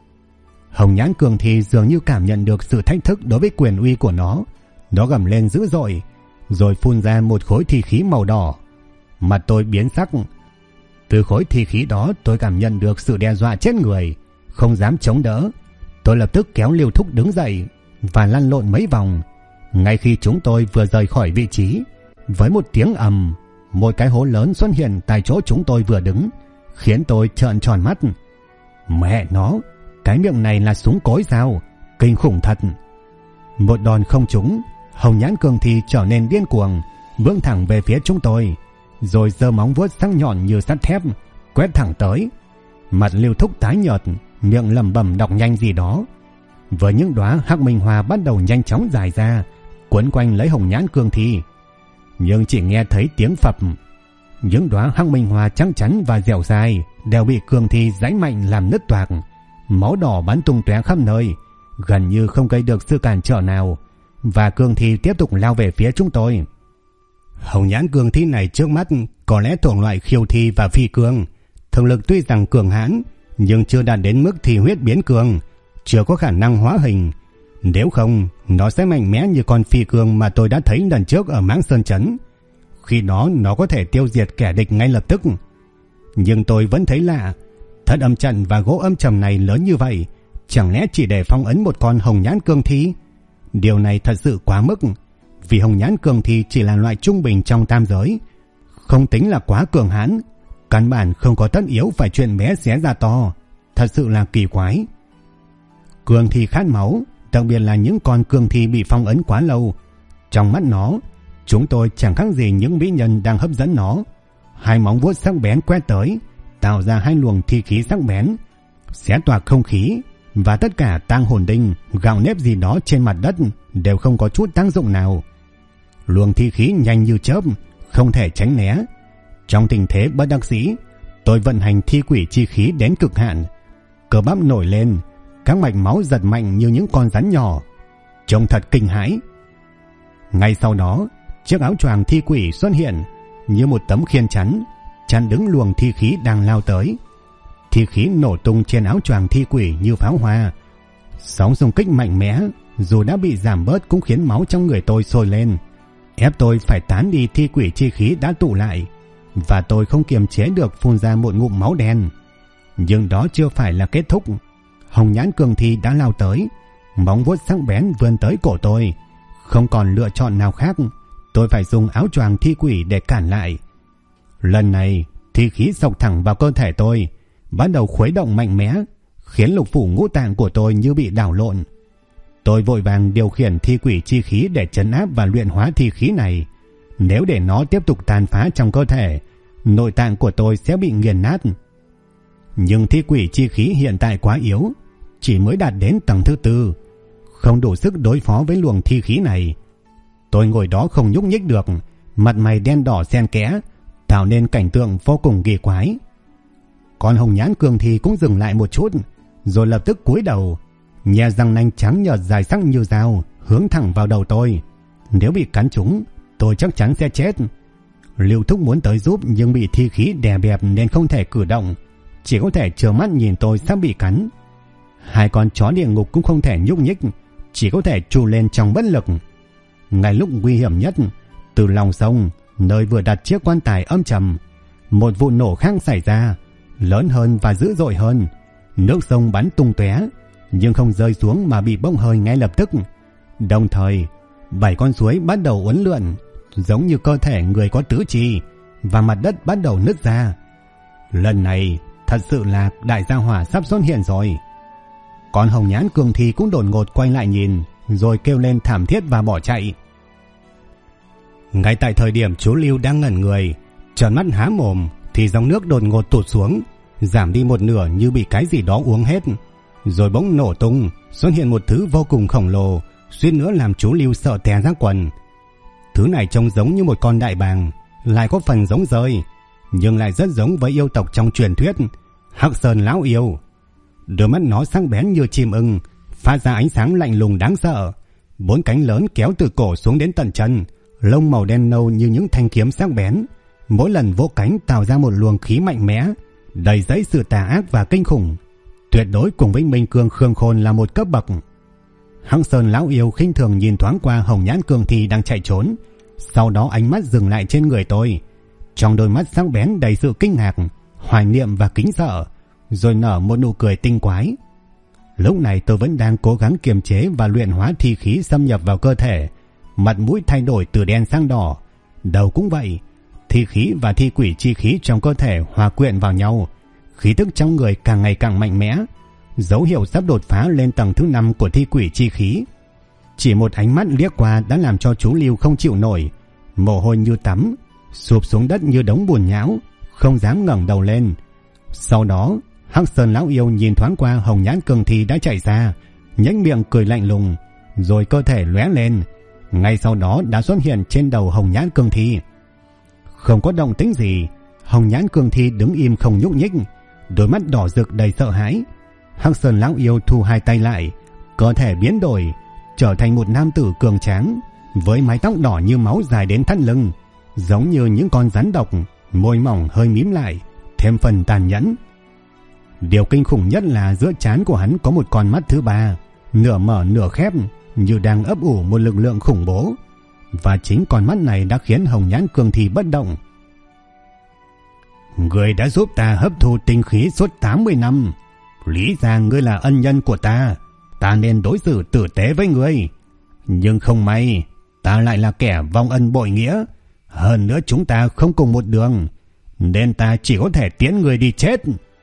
Hồng nhãn cường thi dường như cảm nhận được sự thách thức đối với quyền uy của nó. Nó gầm lên dữ dội, rồi phun ra một khối thi khí màu đỏ. Mặt tôi biến sắc. Từ khối thi khí đó tôi cảm nhận được sự đe dọa chết người. Không dám chống đỡ, tôi lập tức kéo Lưu Thúc đứng dậy và lăn lộn mấy vòng. Ngay khi chúng tôi vừa rời khỏi vị trí, với một tiếng ầm, một cái hố lớn xuất hiện tại chỗ chúng tôi vừa đứng, khiến tôi trợn tròn mắt. Mẹ nó, cái miệng này là súng cối sao? Kinh khủng thật. Một đòn không trúng, hồng nhãn cường thi trở nên điên cuồng, vươn thẳng về phía chúng tôi, rồi giơ móng vuốt sắc nhọn như sắt thép quét thẳng tới. Mặt Lưu Thúc tái nhợt, miệng lẩm bẩm đọc nhanh gì đó. Với những đóa hắc minh hoa bắt đầu nhanh chóng dài ra, quấn quanh lấy hồng nhãn cương thi. Nhưng chỉ nghe thấy tiếng phập. Những đóa hắc minh hoa trắng chắn và dẻo dai đều bị cương thi giãy mạnh làm nứt toạc, máu đỏ bắn tung tóe khắp nơi, gần như không gây được sự cản trở nào, và cương thi tiếp tục lao về phía chúng tôi. Hồng nhãn cương thi này trước mắt có lẽ thuộc loại khiêu thi và phi cương, thực lực tuy rằng cường hãn nhưng chưa đạt đến mức thi huyết biến cương, chưa có khả năng hóa hình. Nếu không, nó sẽ mạnh mẽ như con phi cương mà tôi đã thấy lần trước ở Mãng Sơn Trấn. Khi đó nó có thể tiêu diệt kẻ địch ngay lập tức. Nhưng tôi vẫn thấy lạ, thất âm trận và gỗ âm trầm này lớn như vậy, chẳng lẽ chỉ để phong ấn một con hồng nhãn cương thi? Điều này thật sự quá mức, vì hồng nhãn cương thi chỉ là loại trung bình trong tam giới, không tính là quá cường hãn, căn bản không có tất yếu phải chuyện bé xé ra to. Thật sự là kỳ quái. Cương thi khát máu, đặc biệt là những con cương thi bị phong ấn quá lâu. Trong mắt nó, chúng tôi chẳng khác gì những mỹ nhân đang hấp dẫn nó. Hai móng vuốt sắc bén quét tới, tạo ra hai luồng thi khí sắc bén, xé toạc không khí, và tất cả tang hồn đinh, gạo nếp gì đó trên mặt đất đều không có chút tác dụng nào. Luồng thi khí nhanh như chớp, không thể tránh né. Trong tình thế bất đắc dĩ, tôi vận hành thi quỷ chi khí đến cực hạn. Cơ bắp nổi lên, các mạch máu giật mạnh như những con rắn nhỏ, trông thật kinh hãi. Ngay sau đó, chiếc áo choàng thi quỷ xuất hiện như một tấm khiên chắn đứng luồng thi khí đang lao tới. Thi khí nổ tung trên áo choàng thi quỷ như pháo hoa. Sóng xung kích mạnh mẽ, dù đã bị giảm bớt cũng khiến máu trong người tôi sôi lên, ép tôi phải tán đi thi quỷ chi khí đã tụ lại, và tôi không kiềm chế được phun ra một ngụm máu đen. Nhưng đó chưa phải là kết thúc. Hồng nhãn cương thi đã lao tới, móng vuốt sắc bén vươn tới cổ tôi. Không còn lựa chọn nào khác, tôi phải dùng áo choàng thi quỷ để cản lại. Lần này, thi khí xộc thẳng vào cơ thể tôi, bắt đầu khuấy động mạnh mẽ, khiến lục phủ ngũ tạng của tôi như bị đảo lộn. Tôi vội vàng điều khiển thi quỷ chi khí để trấn áp và luyện hóa thi khí này. Nếu để nó tiếp tục tàn phá trong cơ thể, nội tạng của tôi sẽ bị nghiền nát. Nhưng thi quỷ chi khí hiện tại quá yếu, chỉ mới đạt đến tầng thứ 4, không đủ sức đối phó với luồng thi khí này. Tôi ngồi đó không nhúc nhích được, mặt mày đen đỏ xen kẽ, tạo nên cảnh tượng vô cùng kỳ quái. Con hồng nhãn cương thi cũng dừng lại một chút, rồi lập tức cúi đầu, nhè răng nanh trắng nhợt dài sắc như dao hướng thẳng vào đầu tôi. Nếu bị cắn trúng, tôi chắc chắn sẽ chết. Lưu Thúc muốn tới giúp nhưng bị thi khí đè bẹp nên không thể cử động, chỉ có thể trơ mắt nhìn tôi sắp bị cắn. Hai con chó địa ngục cũng không thể nhúc nhích, chỉ có thể tru lên trong bất lực. ngay lúc nguy hiểm nhất, từ lòng sông, nơi vừa đặt chiếc quan tài âm trầm, một vụ nổ khác xảy ra, lớn hơn và dữ dội hơn. Nước sông bắn tung tóe, nhưng không rơi xuống mà bị bốc hơi ngay lập tức. Đồng thời, 7 con suối bắt đầu uốn lượn, giống như cơ thể người có tứ chi, và mặt đất bắt đầu nứt ra. Lần này, thật sự là đại gia hỏa sắp xuất hiện rồi. Con hồng nhãn cường thi cũng đột ngột quay lại nhìn, rồi kêu lên thảm thiết và bỏ chạy. Ngay tại thời điểm chú Lưu đang ngẩn người, trợn mắt há mồm, thì dòng nước đột ngột tụt xuống, giảm đi một nửa như bị cái gì đó uống hết, rồi bỗng nổ tung, xuất hiện một thứ vô cùng khổng lồ, suýt nữa làm chú Lưu sợ té ra quần. Thứ này trông giống như một con đại bàng, lại có phần giống dơi, nhưng lại rất giống với yêu tộc trong truyền thuyết, Hắc Sơn lão yêu. Đôi mắt nó sắc bén như chim ưng, phát ra ánh sáng lạnh lùng đáng sợ. 4 cánh lớn kéo từ cổ xuống đến tận chân, lông màu đen nâu như những thanh kiếm sắc bén. Mỗi lần vỗ cánh tạo ra một luồng khí mạnh mẽ, đầy dẫy sự tà ác và kinh khủng, tuyệt đối cùng với Minh Cương Khương Khôn là một cấp bậc. Hắc Sơn lão yêu khinh thường nhìn thoáng qua hồng nhãn cương thi đang chạy trốn, sau đó ánh mắt dừng lại trên người tôi. Trong đôi mắt sắc bén đầy sự kinh ngạc, hoài niệm và kính sợ, rồi nở một nụ cười tinh quái. Lúc này tôi vẫn đang cố gắng kiềm chế và luyện hóa thi khí xâm nhập vào cơ thể. Mặt mũi thay đổi từ đen sang đỏ, đầu cũng vậy. Thi khí và thi quỷ chi khí trong cơ thể hòa quyện vào nhau, khí tức trong người càng ngày càng mạnh mẽ, dấu hiệu sắp đột phá lên tầng thứ 5 của thi quỷ chi khí. Chỉ một ánh mắt liếc qua đã làm cho chú Lưu không chịu nổi, mồ hôi như tắm, sụp xuống đất như đống bùn nhão, không dám ngẩng đầu lên. Sau đó, Hắc Sơn lão yêu nhìn thoáng qua hồng nhãn cường thi đã chạy ra, nhếch miệng cười lạnh lùng, rồi cơ thể lóe lên, ngay sau đó đã xuất hiện trên đầu hồng nhãn cường thi. Không có động tĩnh gì, hồng nhãn cường thi đứng im không nhúc nhích, đôi mắt đỏ rực đầy sợ hãi. Hắc Sơn lão yêu thu hai tay lại, cơ thể biến đổi, trở thành một nam tử cường tráng, với mái tóc đỏ như máu dài đến thắt lưng, giống như những con rắn độc, môi mỏng hơi mím lại, thêm phần tàn nhẫn. Điều kinh khủng nhất là giữa trán của hắn có một con mắt thứ ba, nửa mở nửa khép, như đang ấp ủ một lực lượng khủng bố, và chính con mắt này đã khiến hồng nhãn cường thi bất động. Ngươi đã giúp ta hấp thu tinh khí suốt 80 năm, lý ra ngươi là ân nhân của ta, ta nên đối xử tử tế với ngươi. Nhưng không may, ta lại là kẻ vong ân bội nghĩa, hơn nữa chúng ta không cùng một đường, nên ta chỉ có thể tiễn ngươi đi chết.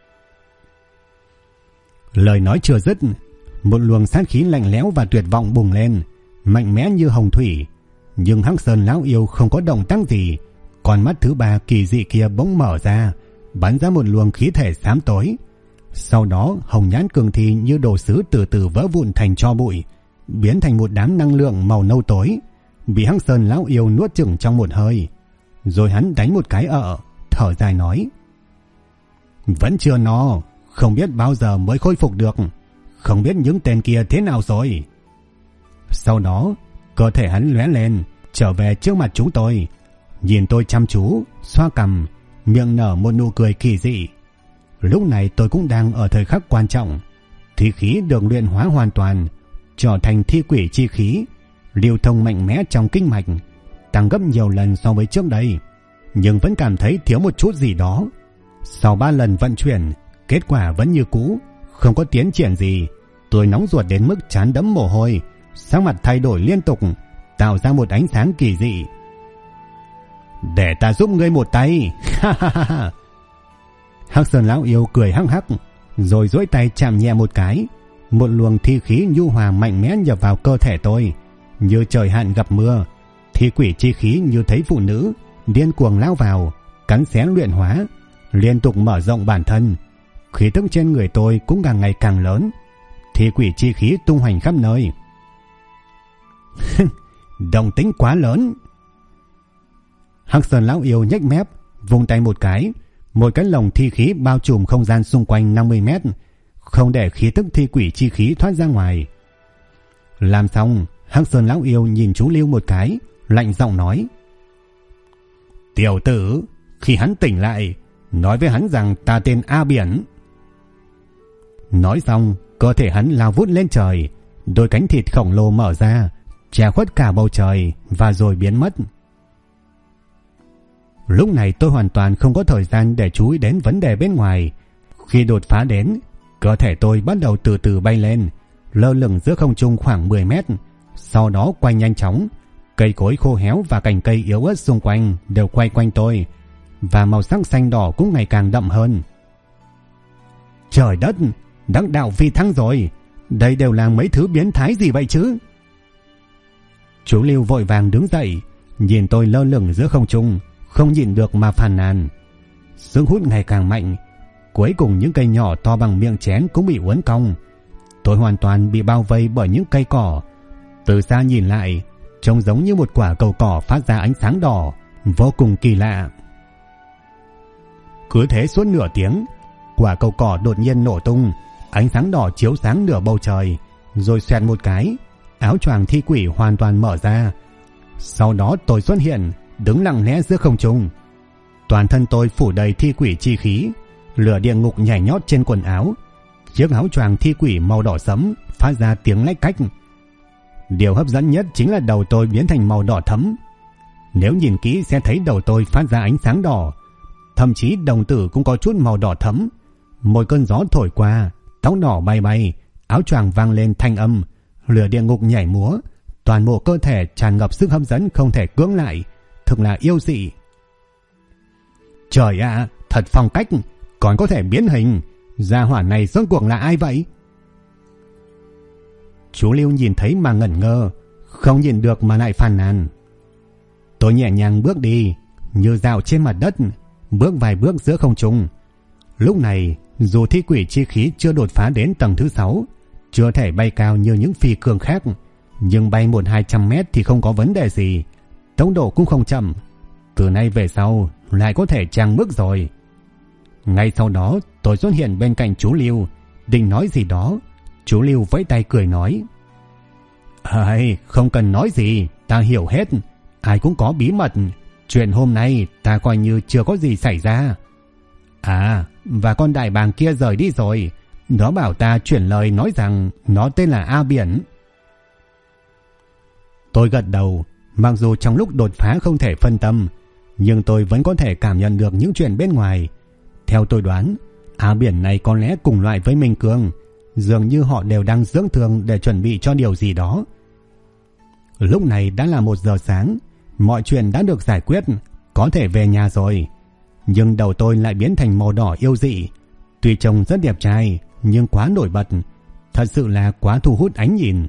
Lời nói chưa dứt, một luồng sát khí lạnh lẽo và tuyệt vọng bùng lên, mạnh mẽ như hồng thủy. Nhưng Hắc Sơn lão yêu không có động tác gì, con mắt thứ ba kỳ dị kia bỗng mở ra, bắn ra một luồng khí thể xám tối. Sau đó hồng nhãn cường thi như đồ sứ từ từ vỡ vụn thành tro bụi, biến thành một đám năng lượng màu nâu tối, bị Hắc Sơn lão yêu nuốt chửng trong một hơi. Rồi hắn đánh một cái thở dài nói: Vẫn chưa no, không biết bao giờ mới khôi phục được, không biết những tên kia thế nào rồi. Sau đó cơ thể hắn lóe lên, trở về trước mặt chúng tôi, nhìn tôi chăm chú, xoa cằm, miệng nở một nụ cười kỳ dị. Lúc này tôi cũng đang ở thời khắc quan trọng. Thi khí được luyện hóa hoàn toàn, trở thành thi quỷ chi khí, lưu thông mạnh mẽ trong kinh mạch, tăng gấp nhiều lần so với trước đây, nhưng vẫn cảm thấy thiếu một chút gì đó. Sau 3 lần vận chuyển, kết quả vẫn như cũ, không có tiến triển gì. Tôi nóng ruột đến mức trán đẫm mồ hôi, sắc mặt thay đổi liên tục, tạo ra một ánh sáng kỳ dị. Để ta giúp ngươi một tay. Hắc Sơn lão yêu cười hắc hắc, rồi duỗi tay chạm nhẹ một cái, một luồng thi khí nhu hòa mạnh mẽ nhập vào cơ thể tôi, như trời hạn gặp mưa. Thi quỷ chi khí như thấy phụ nữ, điên cuồng lao vào, cắn xé luyện hóa, liên tục mở rộng bản thân. Khí tức trên người tôi cũng càng ngày càng lớn, thi quỷ chi khí tung hoành khắp nơi. Động tĩnh quá lớn. Hắc Sơn lão yêu nhếch mép, vung tay một cái lồng thi khí bao trùm không gian xung quanh 50 mét, không để khí tức thi quỷ chi khí thoát ra ngoài. Làm xong, Hắc Sơn lão yêu nhìn chú Lưu một cái, lạnh giọng nói: Tiểu tử, khi hắn tỉnh lại, nói với hắn rằng ta tên A Biển. Nói xong, cơ thể hắn lao vút lên trời, đôi cánh thịt khổng lồ mở ra, che khuất cả bầu trời và rồi biến mất. Lúc này tôi hoàn toàn không có thời gian để chú ý đến vấn đề bên ngoài. Khi đột phá đến, cơ thể tôi bắt đầu từ từ bay lên, lơ lửng giữa không trung khoảng 10 mét. Sau đó quay nhanh chóng, cây cối khô héo và cành cây yếu ớt xung quanh đều quay quanh tôi, và màu sắc xanh đỏ cũng ngày càng đậm hơn. Trời đất, đắc đạo phi thăng rồi. Đây đều là mấy thứ biến thái gì vậy chứ? Chú Lưu vội vàng đứng dậy, nhìn tôi lơ lửng giữa không trung, không nhịn được mà phàn nàn. Sức hút ngày càng mạnh, cuối cùng những cây nhỏ to bằng miệng chén cũng bị uốn cong. Tôi hoàn toàn bị bao vây bởi những cây cỏ. Từ xa nhìn lại, trông giống như một quả cầu cỏ phát ra ánh sáng đỏ, vô cùng kỳ lạ. Cứ thế suốt nửa tiếng, quả cầu cỏ đột nhiên nổ tung, ánh sáng đỏ chiếu sáng nửa bầu trời, rồi xoẹt một cái, áo choàng thi quỷ hoàn toàn mở ra. Sau đó tôi xuất hiện, đứng lặng lẽ giữa không trung. Toàn thân tôi phủ đầy thi quỷ chi khí, lửa địa ngục nhảy nhót trên quần áo. Chiếc áo choàng thi quỷ màu đỏ sẫm phát ra tiếng lách cách. Điều hấp dẫn nhất chính là đầu tôi biến thành màu đỏ thẫm. Nếu nhìn kỹ sẽ thấy đầu tôi phát ra ánh sáng đỏ, thậm chí đồng tử cũng có chút màu đỏ thẫm. Một cơn gió thổi qua, tóc đỏ bay bay, áo choàng vang lên thanh âm, lửa địa ngục nhảy múa, toàn bộ cơ thể tràn ngập sức hấp dẫn không thể cưỡng lại, thực là yêu dị. Trời ạ, thật phong cách, còn có thể biến hình. Gia hỏa này rốt cuộc là ai vậy? Chú Lưu nhìn thấy mà ngẩn ngơ, không nhìn được mà lại phàn nàn. Tôi nhẹ nhàng bước đi, như dạo trên mặt đất, bước vài bước giữa không trung. Lúc này, dù thi quỷ chi khí chưa đột phá đến tầng thứ 6, chưa thể bay cao như những phi cường khác, nhưng bay 100-200 mét thì không có vấn đề gì, tốc độ cũng không chậm. Từ nay về sau lại có thể trang bước rồi. Ngay sau đó tôi xuất hiện bên cạnh chú Lưu, định nói gì đó. Chú Lưu vẫy tay cười nói: Không cần nói gì, ta hiểu hết. Ai cũng có bí mật. Chuyện hôm nay ta coi như chưa có gì xảy ra. À, và con đại bàng kia rời đi rồi. Nó bảo ta chuyển lời nói rằng nó tên là A Biển. Tôi gật đầu. Mặc dù trong lúc đột phá không thể phân tâm, nhưng tôi vẫn có thể cảm nhận được những chuyện bên ngoài. Theo tôi đoán, A Biển này có lẽ cùng loại với Minh Cương. Dường như họ đều đang dưỡng thương để chuẩn bị cho điều gì đó. Lúc này đã là 1 giờ sáng, mọi chuyện đã được giải quyết, có thể về nhà rồi. Nhưng đầu tôi lại biến thành màu đỏ yêu dị. Tuy trông rất đẹp trai, nhưng quá nổi bật, thật sự là quá thu hút ánh nhìn.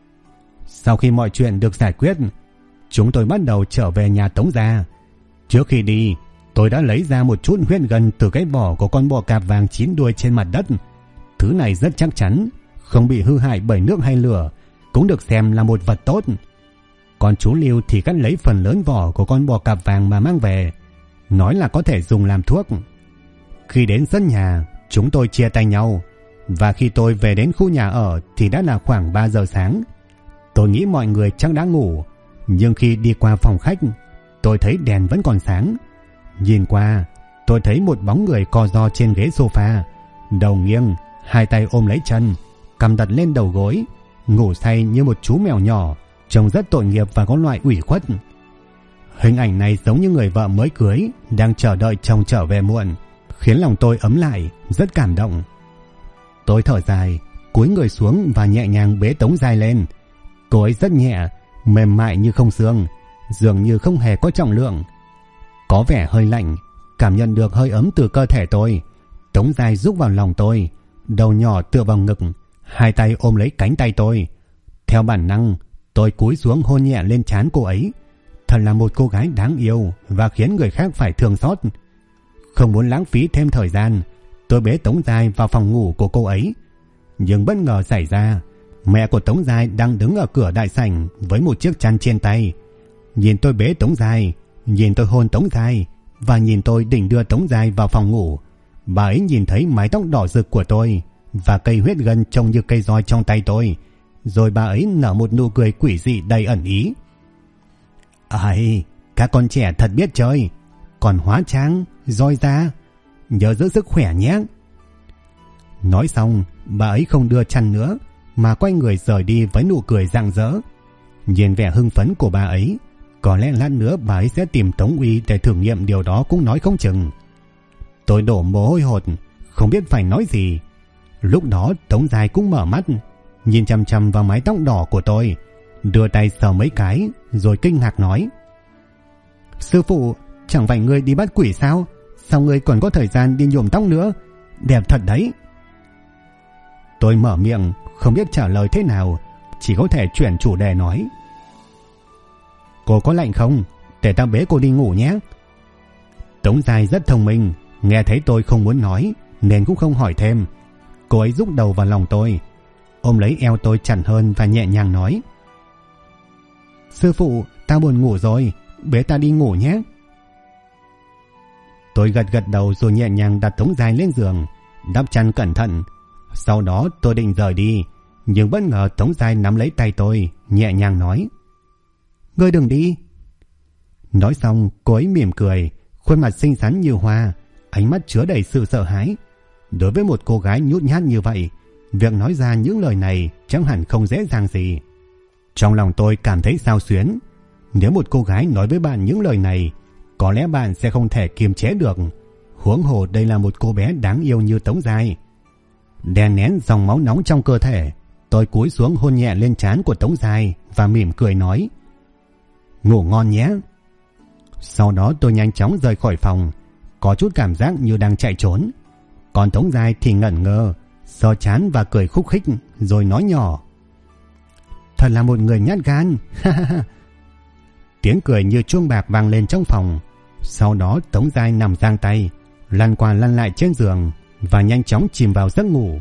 Sau khi mọi chuyện được giải quyết, chúng tôi bắt đầu trở về nhà Tống gia. Trước khi đi, tôi đã lấy ra một chút huyết gân từ cái vỏ của con bò cạp vàng 9 đuôi trên mặt đất. Thứ này rất chắc chắn, không bị hư hại bởi nước hay lửa, cũng được xem là một vật tốt. Còn chú Lưu thì cắt lấy phần lớn vỏ của con bò cạp vàng mà mang về, nói là có thể dùng làm thuốc. Khi đến sân nhà, chúng tôi chia tay nhau, và khi tôi về đến khu nhà ở thì đã là khoảng 3 giờ sáng. Tôi nghĩ mọi người chắc đã ngủ, nhưng khi đi qua phòng khách, tôi thấy đèn vẫn còn sáng. Nhìn qua, tôi thấy một bóng người co ro trên ghế sofa, đầu nghiêng, hai tay ôm lấy chân, cằm đặt lên đầu gối, ngủ say như một chú mèo nhỏ, trông rất tội nghiệp và có loại ủy khuất. Hình ảnh này giống như người vợ mới cưới đang chờ đợi chồng trở về muộn, khiến lòng tôi ấm lại, rất cảm động. Tôi thở dài, cúi người xuống và nhẹ nhàng bế Tống Giai lên. Cô ấy rất nhẹ, mềm mại như không xương, dường như không hề có trọng lượng. Có vẻ hơi lạnh, cảm nhận được hơi ấm từ cơ thể tôi. Tống Giai rúc vào lòng tôi, đầu nhỏ tựa vào ngực, hai tay ôm lấy cánh tay tôi. Theo bản năng, tôi cúi xuống hôn nhẹ lên trán cô ấy. Thật là một cô gái đáng yêu và khiến người khác phải thương xót. Không muốn lãng phí thêm thời gian, tôi bế Tống Giai vào phòng ngủ của cô ấy. Nhưng bất ngờ xảy ra, mẹ của Tống Giai đang đứng ở cửa đại sảnh với một chiếc chăn trên tay. Nhìn tôi bế Tống Giai, nhìn tôi hôn Tống Giai và nhìn tôi định đưa Tống Giai vào phòng ngủ, bà ấy nhìn thấy mái tóc đỏ rực của tôi và cây huyết gân trông như cây roi trong tay tôi, rồi bà ấy nở một nụ cười quỷ dị đầy ẩn ý. Ây, các con trẻ thật biết chơi, còn hóa trang, roi ra, nhớ giữ sức khỏe nhé. Nói xong, bà ấy không đưa chăn nữa mà quay người rời đi với nụ cười rạng rỡ. Nhìn vẻ hưng phấn của bà ấy, có lẽ lát nữa bà ấy sẽ tìm Tống Uy để thử nghiệm điều đó cũng nói không chừng. Tôi đổ mồ hôi hột, không biết phải nói gì. Lúc đó Tống Giai cũng mở mắt, nhìn chằm chằm vào mái tóc đỏ của tôi, đưa tay sờ mấy cái rồi kinh ngạc nói: Sư phụ, chẳng phải ngươi đi bắt quỷ sao? Sao ngươi còn có thời gian đi nhuộm tóc nữa? Đẹp thật đấy. Tôi mở miệng không biết trả lời thế nào, chỉ có thể chuyển chủ đề nói: Cô có lạnh không? Để ta bế cô đi ngủ nhé. Tống Giai rất thông minh, nghe thấy tôi không muốn nói nên cũng không hỏi thêm. Cô ấy rúc đầu vào lòng tôi, ôm lấy eo tôi chặt hơn và nhẹ nhàng nói: Sư phụ, ta buồn ngủ rồi, bế ta đi ngủ nhé. Tôi gật gật đầu rồi nhẹ nhàng đặt Tống Giai lên giường, đắp chăn cẩn thận. Sau đó tôi định rời đi, nhưng bất ngờ Tống Giai nắm lấy tay tôi, nhẹ nhàng nói: Ngươi đừng đi. Nói xong cô ấy mỉm cười, khuôn mặt xinh xắn như hoa, ánh mắt chứa đầy sự sợ hãi. Đối với một cô gái nhút nhát như vậy, việc nói ra những lời này chẳng hẳn không dễ dàng gì. Trong lòng tôi cảm thấy xao xuyến. Nếu một cô gái nói với bạn những lời này, có lẽ bạn sẽ không thể kiềm chế được, huống hồ đây là một cô bé đáng yêu như Tống Giai. Đè nén dòng máu nóng trong cơ thể, tôi cúi xuống hôn nhẹ lên trán của Tống Giai và mỉm cười nói: Ngủ ngon nhé. Sau đó tôi nhanh chóng rời khỏi phòng, có chút cảm giác như đang chạy trốn. Còn Tống Giai thì ngẩn ngơ, sờ trán và cười khúc khích rồi nói nhỏ: Thật là một người nhát gan. Tiếng cười như chuông bạc vang lên trong phòng. Sau đó Tống Giai nằm giang tay, lăn qua lăn lại trên giường và nhanh chóng chìm vào giấc ngủ.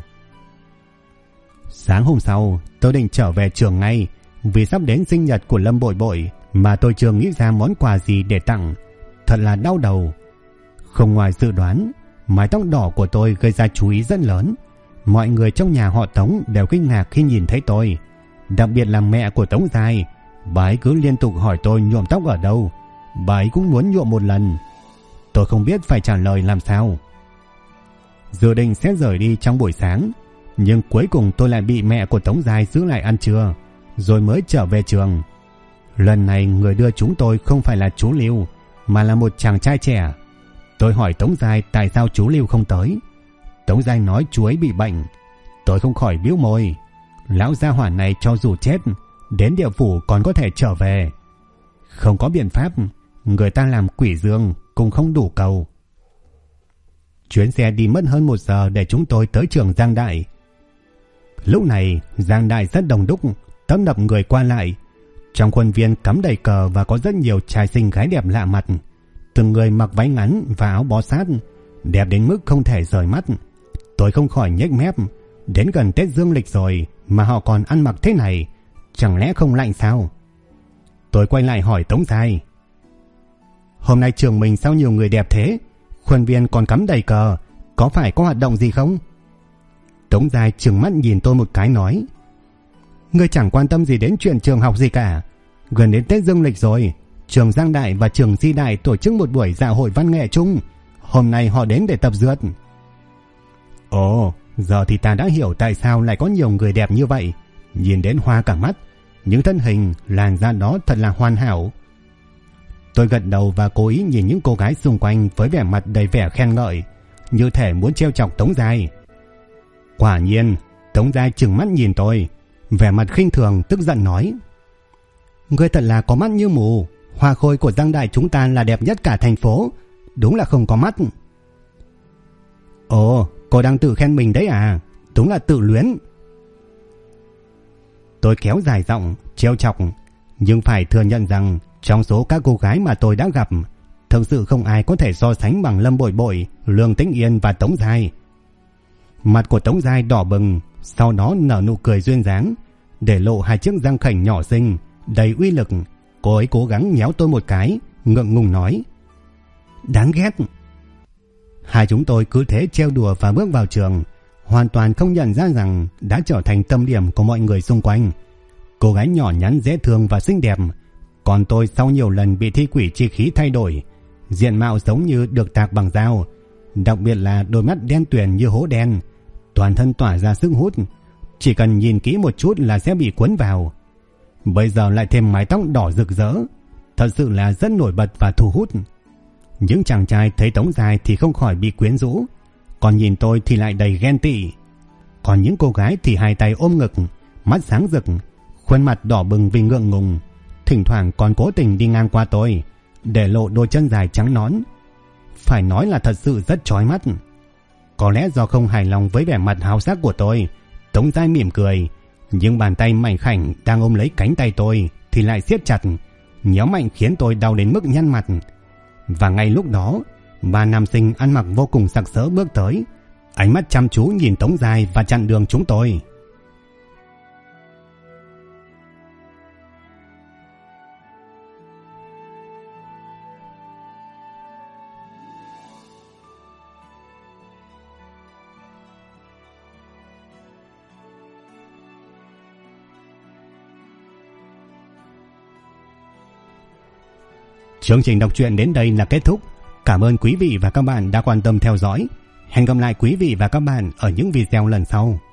Sáng hôm sau tôi định trở về trường ngay, vì sắp đến sinh nhật của Lâm Bội Bội mà tôi chưa nghĩ ra món quà gì để tặng. Thật là đau đầu. Không ngoài dự đoán, mái tóc đỏ của tôi gây ra chú ý rất lớn. Mọi người trong nhà họ Tống đều kinh ngạc khi nhìn thấy tôi, đặc biệt là mẹ của Tống Giai. Bà ấy cứ liên tục hỏi tôi nhuộm tóc ở đâu. Bà ấy cũng muốn nhuộm một lần. Tôi không biết phải trả lời làm sao. Dự định sẽ rời đi trong buổi sáng, nhưng cuối cùng tôi lại bị mẹ của Tống Giai giữ lại ăn trưa, rồi mới trở về trường. Lần này người đưa chúng tôi không phải là chú Lưu, mà là một chàng trai trẻ. Tôi hỏi Tống Giai tại sao chú Lưu không tới. Tống Giai nói chú ấy bị bệnh. Tôi không khỏi bĩu môi. Lão gia hỏa này cho dù chết, đến địa phủ còn có thể trở về. Không có biện pháp, người ta làm quỷ dương cũng không đủ cầu. Chuyến xe đi mất hơn 1 giờ để chúng tôi tới trường Giang Đại. Lúc này Giang Đại rất đông đúc, tấp nập người qua lại. Trong khuôn viên cắm đầy cờ và có rất nhiều trai xinh gái đẹp lạ mặt. Từng người mặc váy ngắn và áo bó sát, đẹp đến mức không thể rời mắt. Tôi không khỏi nhếch mép. Đến gần Tết Dương lịch rồi mà họ còn ăn mặc thế này, chẳng lẽ không lạnh sao? Tôi quay lại hỏi Tống Giai: Hôm nay trường mình sao nhiều người đẹp thế? Khuôn viên còn cắm đầy cờ, có phải có hoạt động gì không? Tống Giai trừng mắt nhìn tôi một cái nói: Ngươi chẳng quan tâm gì đến chuyện trường học gì cả. Gần đến Tết Dương lịch rồi, trường Giang Đại và trường Di Đại tổ chức một buổi dạ hội văn nghệ chung. Hôm nay họ đến để tập dượt. Ồ, giờ thì ta đã hiểu tại sao lại có nhiều người đẹp như vậy. Nhìn đến hoa cả mắt. Những thân hình, làn da đó thật là hoàn hảo. Tôi gật đầu và cố ý nhìn những cô gái xung quanh với vẻ mặt đầy vẻ khen ngợi, như thể muốn trêu chọc Tống Giai. Quả nhiên, Tống Giai trừng mắt nhìn tôi, vẻ mặt khinh thường tức giận nói: Ngươi thật là có mắt như mù. Hoa khôi của Giang Đại chúng ta là đẹp nhất cả thành phố, đúng là không có mắt. Ồ, cô đang tự khen mình đấy à? Đúng là tự luyến. Tôi kéo dài giọng trêu chọc, nhưng phải thừa nhận rằng trong số các cô gái mà tôi đã gặp, thực sự không ai có thể so sánh bằng Lâm Bội Bội, Lương Tĩnh Yên và Tống Giai. Mặt của Tống Giai đỏ bừng, sau đó nở nụ cười duyên dáng, để lộ 2 chiếc răng khểnh nhỏ xinh đầy uy lực. Cô ấy cố gắng nhéo tôi một cái, ngượng ngùng nói: Đáng ghét. Hai chúng tôi cứ thế trêu đùa và bước vào trường, hoàn toàn không nhận ra rằng đã trở thành tâm điểm của mọi người xung quanh. Cô gái nhỏ nhắn dễ thương và xinh đẹp, còn tôi sau nhiều lần bị thi quỷ chi khí thay đổi, diện mạo giống như được tạc bằng dao, đặc biệt là đôi mắt đen tuyền như hố đen, toàn thân tỏa ra sức hút, chỉ cần nhìn kỹ một chút là sẽ bị cuốn vào. Bây giờ lại thêm mái tóc đỏ rực rỡ, thật sự là rất nổi bật và thu hút. Những chàng trai thấy Tống Giai thì không khỏi bị quyến rũ, còn nhìn tôi thì lại đầy ghen tị. Còn những cô gái thì hai tay ôm ngực, mắt sáng rực, khuôn mặt đỏ bừng vì ngượng ngùng, thỉnh thoảng còn cố tình đi ngang qua tôi, để lộ đôi chân dài trắng nõn. Phải nói là thật sự rất chói mắt. Có lẽ do không hài lòng với vẻ mặt háo sắc của tôi, Tống Giai mỉm cười, nhưng bàn tay mảnh khảnh đang ôm lấy cánh tay tôi thì lại siết chặt, nhéo mạnh khiến tôi đau đến mức nhăn mặt. Và ngay lúc đó, ba nam sinh ăn mặc vô cùng sặc sỡ bước tới, ánh mắt chăm chú nhìn Tống Giai và chặn đường chúng tôi. Chương trình đọc truyện đến đây là kết thúc. Cảm ơn quý vị và các bạn đã quan tâm theo dõi. Hẹn gặp lại quý vị và các bạn ở những video lần sau.